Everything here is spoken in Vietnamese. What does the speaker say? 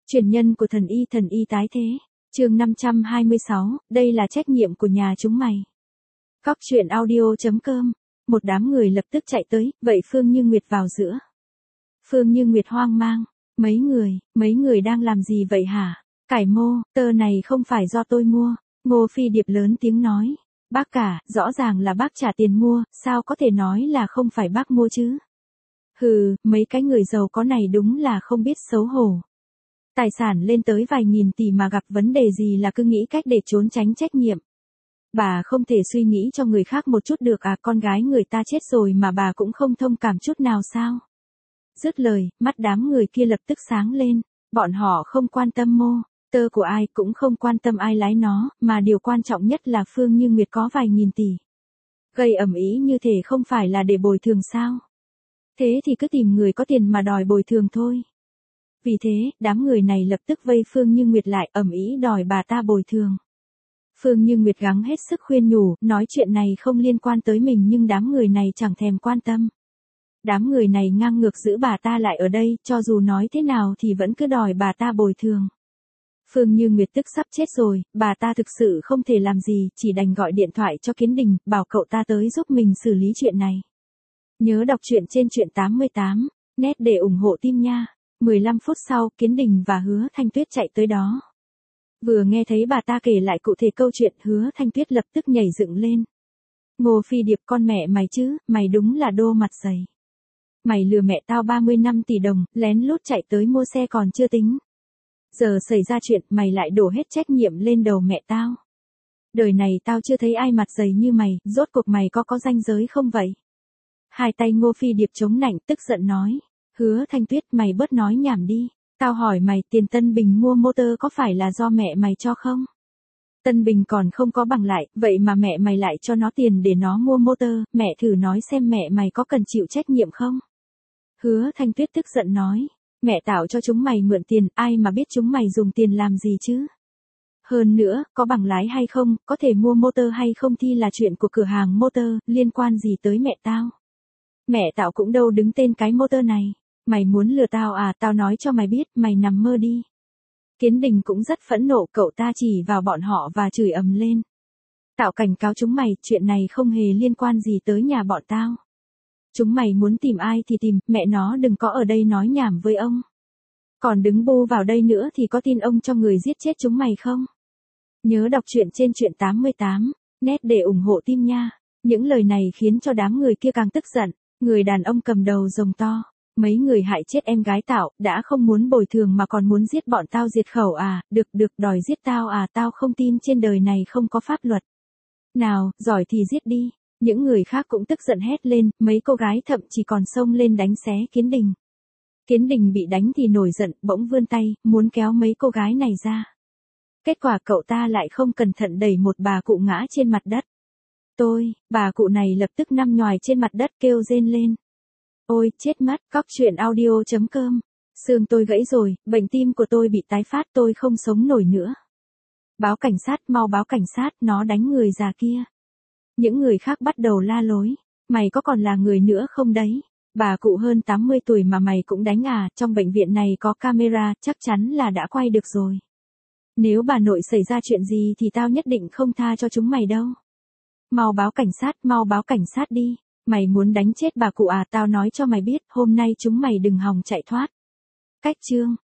Truyền nhân của thần y tái thế. Chương 526, đây là trách nhiệm của nhà chúng mày. Góc truyện audio.com. Một đám người lập tức chạy tới, vậy Phương Như Nguyệt vào giữa. Phương Như Nguyệt hoang mang, mấy người đang làm gì vậy hả? Cải Mô, tơ này không phải do tôi mua. Ngô Phi Điệp lớn tiếng nói. Bác cả, rõ ràng là bác trả tiền mua, sao có thể nói là không phải bác mua chứ? Hừ, mấy cái người giàu có này đúng là không biết xấu hổ. Tài sản lên tới vài nghìn tỷ mà gặp vấn đề gì là cứ nghĩ cách để trốn tránh trách nhiệm. Bà không thể suy nghĩ cho người khác một chút được à, con gái người ta chết rồi mà bà cũng không thông cảm chút nào sao? Dứt lời, mắt đám người kia lập tức sáng lên, bọn họ không quan tâm mô tơ của ai, cũng không quan tâm ai lái nó, mà điều quan trọng nhất là Phương Như Nguyệt có vài nghìn tỷ. Gây ầm ĩ như thể không phải là để bồi thường sao? Thế thì cứ tìm người có tiền mà đòi bồi thường thôi. Vì thế, đám người này lập tức vây Phương Như Nguyệt lại, ầm ĩ đòi bà ta bồi thường. Phương Như Nguyệt gắng hết sức khuyên nhủ, nói chuyện này không liên quan tới mình, nhưng đám người này chẳng thèm quan tâm. Đám người này ngang ngược giữ bà ta lại ở đây, cho dù nói thế nào thì vẫn cứ đòi bà ta bồi thường. Phương Như Nguyệt tức sắp chết rồi, bà ta thực sự không thể làm gì, chỉ đành gọi điện thoại cho Kiến Đình, bảo cậu ta tới giúp mình xử lý chuyện này. Nhớ đọc truyện trên truyện 88, net để ủng hộ team nha. 15 phút sau, Kiến Đình và Hứa Thanh Tuyết chạy tới đó. Vừa nghe thấy bà ta kể lại cụ thể câu chuyện, Hứa Thanh Tuyết lập tức nhảy dựng lên. Ngô Phi Điệp, con mẹ mày chứ, mày đúng là đô mặt dày. Mày lừa mẹ tao 35 tỷ đồng, lén lút chạy tới mua xe còn chưa tính. Giờ xảy ra chuyện, mày lại đổ hết trách nhiệm lên đầu mẹ tao. Đời này tao chưa thấy ai mặt dày như mày, rốt cuộc mày có ranh giới không vậy? Hai tay Ngô Phi Điệp chống nạnh, tức giận nói. Hứa Thanh Tuyết, mày bớt nói nhảm đi. Tao hỏi mày, tiền Tân Bình mua motor có phải là do mẹ mày cho không? Tân Bình còn không có bằng lại, vậy mà mẹ mày lại cho nó tiền để nó mua motor, mẹ thử nói xem mẹ mày có cần chịu trách nhiệm không? Hứa Thanh Tuyết tức giận nói. Mẹ tạo cho chúng mày mượn tiền, ai mà biết chúng mày dùng tiền làm gì chứ? Hơn nữa, có bằng lái hay không, có thể mua motor hay không thì là chuyện của cửa hàng motor, liên quan gì tới mẹ tao? Mẹ tao cũng đâu đứng tên cái motor này. Mày muốn lừa tao à, tao nói cho mày biết, mày nằm mơ đi. Kiến Đình cũng rất phẫn nộ, cậu ta chỉ vào bọn họ và chửi ầm lên. Tao cảnh cáo chúng mày, chuyện này không hề liên quan gì tới nhà bọn tao. Chúng mày muốn tìm ai thì tìm, mẹ nó đừng có ở đây nói nhảm với ông. Còn đứng bu vào đây nữa thì có tin ông cho người giết chết chúng mày không? Nhớ đọc truyện trên truyện 88, net để ủng hộ team nha. Những lời này khiến cho đám người kia càng tức giận. Người đàn ông cầm đầu rồng to. Mấy người hại chết em gái tao, đã không muốn bồi thường mà còn muốn giết bọn tao diệt khẩu à, được đòi giết tao à, tao không tin trên đời này không có pháp luật. Nào, giỏi thì giết đi. Những người khác cũng tức giận hét lên, mấy cô gái thậm chí còn xông lên đánh xé Kiến Đình. Kiến Đình bị đánh thì nổi giận, bỗng vươn tay, muốn kéo mấy cô gái này ra. Kết quả cậu ta lại không cẩn thận đẩy một bà cụ ngã trên mặt đất. Bà cụ này lập tức nằm nhoài trên mặt đất kêu rên lên. Ôi, chết mất, góc truyện audio.com. Xương tôi gãy rồi, bệnh tim của tôi bị tái phát, tôi không sống nổi nữa. Báo cảnh sát, mau báo cảnh sát, nó đánh người già kia. Những người khác bắt đầu la lối. Mày có còn là người nữa không đấy? Bà cụ hơn 80 tuổi mà mày cũng đánh à, trong bệnh viện này có camera, chắc chắn là đã quay được rồi. Nếu bà nội xảy ra chuyện gì thì tao nhất định không tha cho chúng mày đâu. Mau báo cảnh sát đi. Mày muốn đánh chết bà cụ à, tao nói cho mày biết, hôm nay chúng mày đừng hòng chạy thoát. Cách chương